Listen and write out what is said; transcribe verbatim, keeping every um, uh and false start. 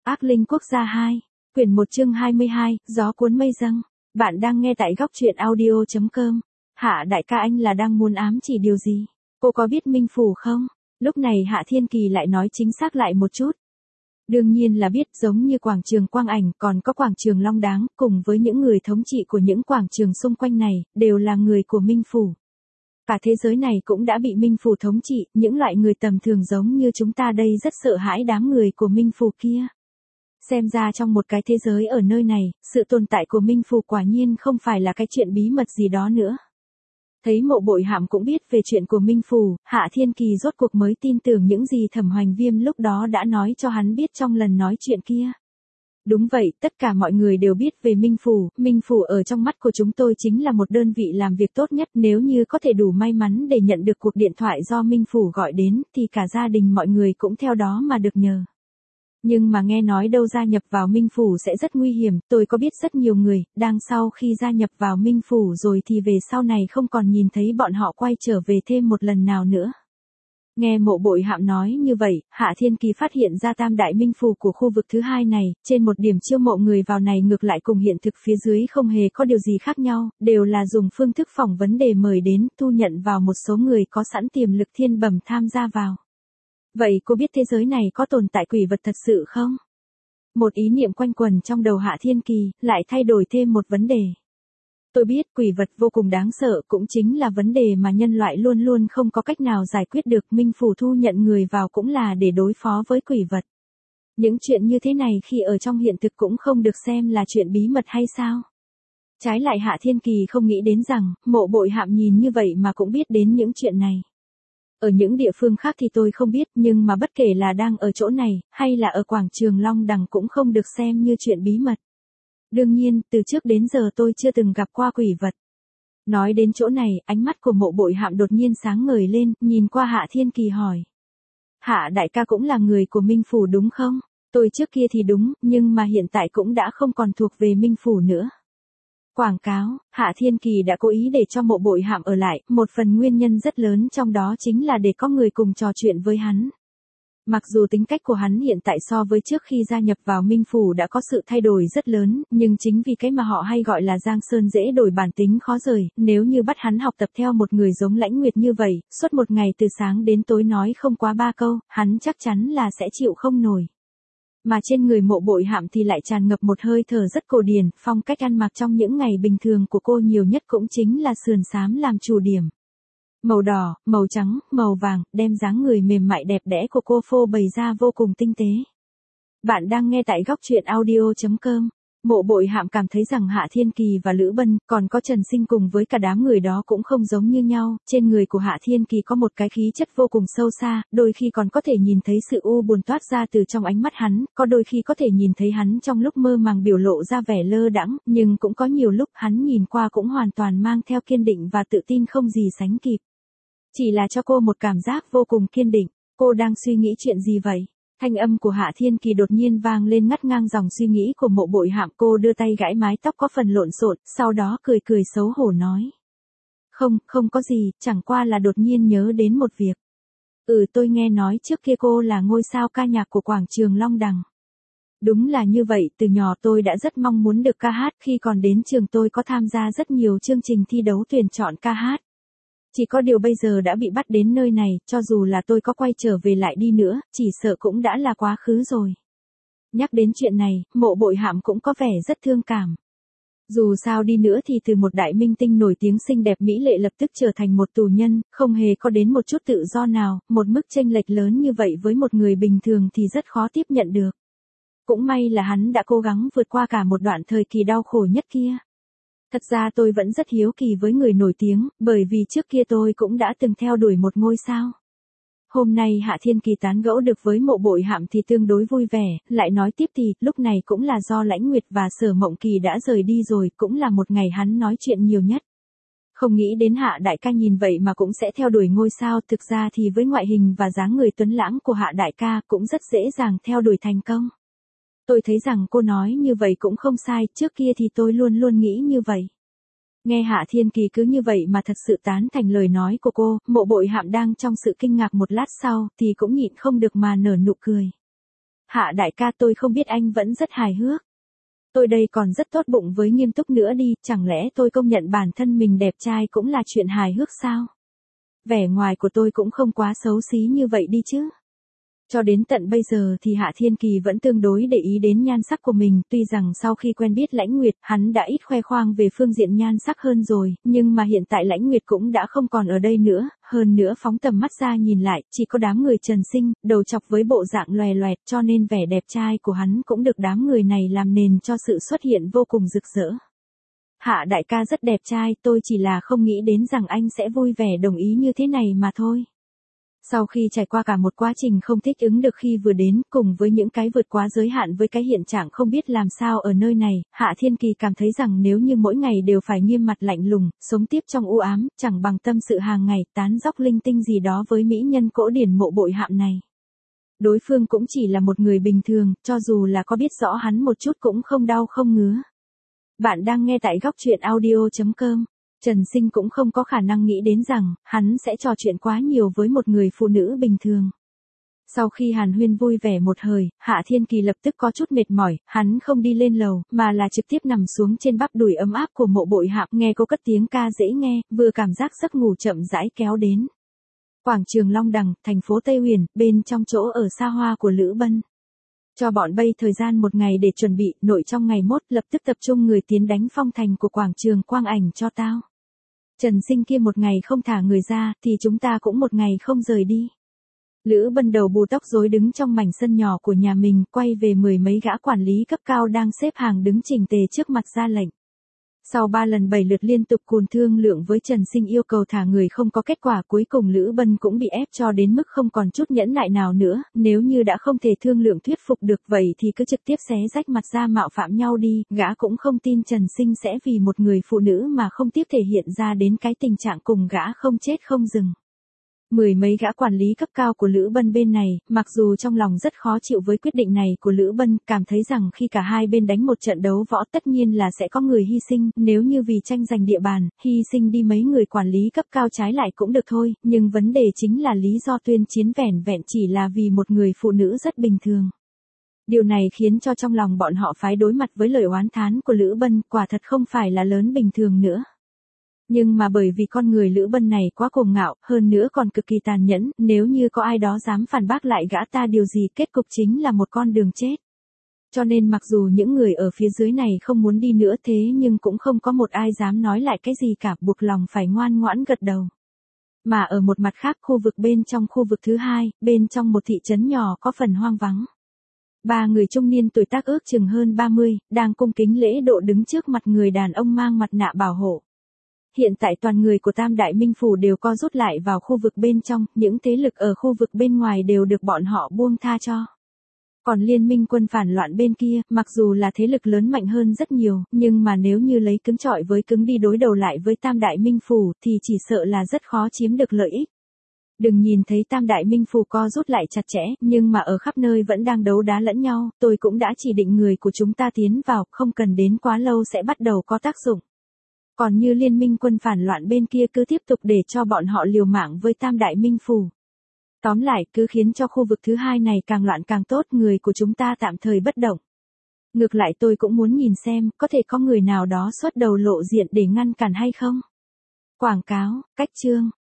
Ác linh quốc gia hai, quyển một chương hai mươi hai, gió cuốn mây dâng. Bạn đang nghe tại góc truyện audio chấm com. Hạ đại ca, anh là đang muốn ám chỉ điều gì? Cô có biết Minh Phủ không? Lúc này Hạ Thiên Kỳ lại nói chính xác lại một chút. Đương nhiên là biết, giống như quảng trường Quang Ảnh, còn có quảng trường Long Đáng, cùng với những người thống trị của những quảng trường xung quanh này, đều là người của Minh Phủ. Cả thế giới này cũng đã bị Minh Phủ thống trị, những loại người tầm thường giống như chúng ta đây rất sợ hãi đám người của Minh Phủ kia. Xem ra trong một cái thế giới ở nơi này, sự tồn tại của Minh Phủ quả nhiên không phải là cái chuyện bí mật gì đó nữa. Thấy Mộ Bội Hạm cũng biết về chuyện của Minh Phủ, Hạ Thiên Kỳ rốt cuộc mới tin tưởng những gì Thẩm Hoành Viêm lúc đó đã nói cho hắn biết trong lần nói chuyện kia. Đúng vậy, tất cả mọi người đều biết về Minh Phủ, Minh Phủ ở trong mắt của chúng tôi chính là một đơn vị làm việc tốt nhất, nếu như có thể đủ may mắn để nhận được cuộc điện thoại do Minh Phủ gọi đến, thì cả gia đình mọi người cũng theo đó mà được nhờ. Nhưng mà nghe nói đâu gia nhập vào Minh Phủ sẽ rất nguy hiểm, tôi có biết rất nhiều người, đang sau khi gia nhập vào Minh Phủ rồi thì về sau này không còn nhìn thấy bọn họ quay trở về thêm một lần nào nữa. Nghe Mộ Bội Hạm nói như vậy, Hạ Thiên Kỳ phát hiện ra tam đại Minh Phủ của khu vực thứ hai này, trên một điểm chiêu mộ người vào này ngược lại cùng hiện thực phía dưới không hề có điều gì khác nhau, đều là dùng phương thức phỏng vấn đề mời đến, thu nhận vào một số người có sẵn tiềm lực thiên bẩm tham gia vào. Vậy cô biết thế giới này có tồn tại quỷ vật thật sự không? Một ý niệm quanh quẩn trong đầu Hạ Thiên Kỳ, lại thay đổi thêm một vấn đề. Tôi biết quỷ vật vô cùng đáng sợ, cũng chính là vấn đề mà nhân loại luôn luôn không có cách nào giải quyết được. Minh Phủ thu nhận người vào cũng là để đối phó với quỷ vật. Những chuyện như thế này khi ở trong hiện thực cũng không được xem là chuyện bí mật hay sao? Trái lại Hạ Thiên Kỳ không nghĩ đến rằng, Mộ Bội Hạm nhìn như vậy mà cũng biết đến những chuyện này. Ở những địa phương khác thì tôi không biết, nhưng mà bất kể là đang ở chỗ này, hay là ở quảng trường Long Đằng cũng không được xem như chuyện bí mật. Đương nhiên, từ trước đến giờ tôi chưa từng gặp qua quỷ vật. Nói đến chỗ này, ánh mắt của Mộ Bội Hạm đột nhiên sáng ngời lên, nhìn qua Hạ Thiên Kỳ hỏi. Hạ đại ca cũng là người của Minh Phủ đúng không? Tôi trước kia thì đúng, nhưng mà hiện tại cũng đã không còn thuộc về Minh Phủ nữa. Quảng cáo, Hạ Thiên Kỳ đã cố ý để cho Mộ Bội Hạm ở lại, một phần nguyên nhân rất lớn trong đó chính là để có người cùng trò chuyện với hắn. Mặc dù tính cách của hắn hiện tại so với trước khi gia nhập vào Minh Phủ đã có sự thay đổi rất lớn, nhưng chính vì cái mà họ hay gọi là Giang Sơn dễ đổi bản tính khó rời, nếu như bắt hắn học tập theo một người giống Lãnh Nguyệt như vậy, suốt một ngày từ sáng đến tối nói không quá ba câu, hắn chắc chắn là sẽ chịu không nổi. Mà trên người Mộ Bội Hạm thì lại tràn ngập một hơi thở rất cổ điển, phong cách ăn mặc trong những ngày bình thường của cô nhiều nhất cũng chính là sườn xám làm chủ điểm. Màu đỏ, màu trắng, màu vàng, đem dáng người mềm mại đẹp đẽ của cô phô bày ra vô cùng tinh tế. Bạn đang nghe tại góc truyện audio chấm com. Mộ Bội Hạm cảm thấy rằng Hạ Thiên Kỳ và Lữ Bân, còn có Trần Sinh cùng với cả đám người đó cũng không giống như nhau, trên người của Hạ Thiên Kỳ có một cái khí chất vô cùng sâu xa, đôi khi còn có thể nhìn thấy sự u buồn toát ra từ trong ánh mắt hắn, có đôi khi có thể nhìn thấy hắn trong lúc mơ màng biểu lộ ra vẻ lơ đãng, nhưng cũng có nhiều lúc hắn nhìn qua cũng hoàn toàn mang theo kiên định và tự tin không gì sánh kịp. Chỉ là cho cô một cảm giác vô cùng kiên định, cô đang suy nghĩ chuyện gì vậy? Thanh âm của Hạ Thiên Kỳ đột nhiên vang lên ngắt ngang dòng suy nghĩ của Mộ Bội Hạm, cô đưa tay gãi mái tóc có phần lộn xộn, sau đó cười cười xấu hổ nói. Không, không có gì, chẳng qua là đột nhiên nhớ đến một việc. Ừ, tôi nghe nói trước kia cô là ngôi sao ca nhạc của quảng trường Long Đằng. Đúng là như vậy, từ nhỏ tôi đã rất mong muốn được ca hát, khi còn đến trường tôi có tham gia rất nhiều chương trình thi đấu tuyển chọn ca hát. Chỉ có điều bây giờ đã bị bắt đến nơi này, cho dù là tôi có quay trở về lại đi nữa, chỉ sợ cũng đã là quá khứ rồi. Nhắc đến chuyện này, Mộ Bội Hạm cũng có vẻ rất thương cảm. Dù sao đi nữa thì từ một đại minh tinh nổi tiếng xinh đẹp mỹ lệ lập tức trở thành một tù nhân, không hề có đến một chút tự do nào, một mức chênh lệch lớn như vậy với một người bình thường thì rất khó tiếp nhận được. Cũng may là hắn đã cố gắng vượt qua cả một đoạn thời kỳ đau khổ nhất kia. Thật ra tôi vẫn rất hiếu kỳ với người nổi tiếng, bởi vì trước kia tôi cũng đã từng theo đuổi một ngôi sao. Hôm nay Hạ Thiên Kỳ tán gẫu được với Mộ Bội Hạm thì tương đối vui vẻ, lại nói tiếp thì, lúc này cũng là do Lãnh Nguyệt và Sở Mộng Kỳ đã rời đi rồi, cũng là một ngày hắn nói chuyện nhiều nhất. Không nghĩ đến Hạ đại ca nhìn vậy mà cũng sẽ theo đuổi ngôi sao, thực ra thì với ngoại hình và dáng người tuấn lãng của Hạ đại ca cũng rất dễ dàng theo đuổi thành công. Tôi thấy rằng cô nói như vậy cũng không sai, trước kia thì tôi luôn luôn nghĩ như vậy. Nghe Hạ Thiên Kỳ cứ như vậy mà thật sự tán thành lời nói của cô, Mộ Bội Hạm đang trong sự kinh ngạc một lát sau, thì cũng nhịn không được mà nở nụ cười. Hạ đại ca, tôi không biết anh vẫn rất hài hước. Tôi đây còn rất tốt bụng với nghiêm túc nữa đi, chẳng lẽ tôi công nhận bản thân mình đẹp trai cũng là chuyện hài hước sao? Vẻ ngoài của tôi cũng không quá xấu xí như vậy đi chứ. Cho đến tận bây giờ thì Hạ Thiên Kỳ vẫn tương đối để ý đến nhan sắc của mình, tuy rằng sau khi quen biết Lãnh Nguyệt, hắn đã ít khoe khoang về phương diện nhan sắc hơn rồi, nhưng mà hiện tại Lãnh Nguyệt cũng đã không còn ở đây nữa, hơn nữa phóng tầm mắt ra nhìn lại, chỉ có đám người Trần Sinh, đầu chọc với bộ dạng loè loẹt, cho nên vẻ đẹp trai của hắn cũng được đám người này làm nền cho sự xuất hiện vô cùng rực rỡ. Hạ đại ca rất đẹp trai, tôi chỉ là không nghĩ đến rằng anh sẽ vui vẻ đồng ý như thế này mà thôi. Sau khi trải qua cả một quá trình không thích ứng được khi vừa đến, cùng với những cái vượt quá giới hạn với cái hiện trạng không biết làm sao ở nơi này, Hạ Thiên Kỳ cảm thấy rằng nếu như mỗi ngày đều phải nghiêm mặt lạnh lùng, sống tiếp trong u ám, chẳng bằng tâm sự hàng ngày, tán dóc linh tinh gì đó với mỹ nhân Cổ Điển Mộ Bội Hạm này. Đối phương cũng chỉ là một người bình thường, cho dù là có biết rõ hắn một chút cũng không đau không ngứa. Bạn đang nghe tại góc truyện audio chấm com. Trần Sinh cũng không có khả năng nghĩ đến rằng, hắn sẽ trò chuyện quá nhiều với một người phụ nữ bình thường. Sau khi hàn huyên vui vẻ một hồi, Hạ Thiên Kỳ lập tức có chút mệt mỏi, hắn không đi lên lầu, mà là trực tiếp nằm xuống trên bắp đùi ấm áp của Mộ Bội Hạm, nghe cô cất tiếng ca dễ nghe, vừa cảm giác giấc ngủ chậm rãi kéo đến. Quảng trường Long Đằng, thành phố Tây Huyền, bên trong chỗ ở xa hoa của Lữ Bân. Cho bọn bay thời gian một ngày để chuẩn bị, nội trong ngày mốt lập tức tập trung người tiến đánh phong thành của quảng trường Quang Ảnh cho tao. Trần Sinh kia một ngày không thả người ra, thì chúng ta cũng một ngày không rời đi. Lữ Bân đầu bù tóc rối đứng trong mảnh sân nhỏ của nhà mình, quay về mười mấy gã quản lý cấp cao đang xếp hàng đứng chỉnh tề trước mặt ra lệnh. Sau ba lần bảy lượt liên tục cùn thương lượng với Trần Sinh yêu cầu thả người không có kết quả, cuối cùng Lữ Bân cũng bị ép cho đến mức không còn chút nhẫn nại nào nữa, nếu như đã không thể thương lượng thuyết phục được vậy thì cứ trực tiếp xé rách mặt ra mạo phạm nhau đi, gã cũng không tin Trần Sinh sẽ vì một người phụ nữ mà không tiếc thể hiện ra đến cái tình trạng cùng gã không chết không dừng. Mười mấy gã quản lý cấp cao của Lữ Bân bên này, mặc dù trong lòng rất khó chịu với quyết định này của Lữ Bân, cảm thấy rằng khi cả hai bên đánh một trận đấu võ tất nhiên là sẽ có người hy sinh, nếu như vì tranh giành địa bàn, hy sinh đi mấy người quản lý cấp cao trái lại cũng được thôi, nhưng vấn đề chính là lý do tuyên chiến vẻn vẹn chỉ là vì một người phụ nữ rất bình thường. Điều này khiến cho trong lòng bọn họ phải đối mặt với lời oán thán của Lữ Bân, quả thật không phải là lớn bình thường nữa. Nhưng mà bởi vì con người Lữ Bân này quá cuồng ngạo, hơn nữa còn cực kỳ tàn nhẫn, nếu như có ai đó dám phản bác lại gã ta điều gì, kết cục chính là một con đường chết. Cho nên mặc dù những người ở phía dưới này không muốn đi nữa thế nhưng cũng không có một ai dám nói lại cái gì cả, buộc lòng phải ngoan ngoãn gật đầu. Mà ở một mặt khác, khu vực bên trong khu vực thứ hai, bên trong một thị trấn nhỏ có phần hoang vắng. Ba người trung niên tuổi tác ước chừng hơn ba mươi, đang cung kính lễ độ đứng trước mặt người đàn ông mang mặt nạ bảo hộ. Hiện tại toàn người của Tam Đại Minh Phủ đều co rút lại vào khu vực bên trong, những thế lực ở khu vực bên ngoài đều được bọn họ buông tha cho. Còn liên minh quân phản loạn bên kia, mặc dù là thế lực lớn mạnh hơn rất nhiều, nhưng mà nếu như lấy cứng trọi với cứng đi đối đầu lại với Tam Đại Minh Phủ thì chỉ sợ là rất khó chiếm được lợi ích. Đừng nhìn thấy Tam Đại Minh Phủ co rút lại chặt chẽ, nhưng mà ở khắp nơi vẫn đang đấu đá lẫn nhau, tôi cũng đã chỉ định người của chúng ta tiến vào, không cần đến quá lâu sẽ bắt đầu có tác dụng. Còn như liên minh quân phản loạn bên kia cứ tiếp tục để cho bọn họ liều mạng với Tam Đại Minh Phủ. Tóm lại, cứ khiến cho khu vực thứ hai này càng loạn càng tốt, người của chúng ta tạm thời bất động. Ngược lại tôi cũng muốn nhìn xem, có thể có người nào đó xuất đầu lộ diện để ngăn cản hay không? Quảng cáo, cách chương.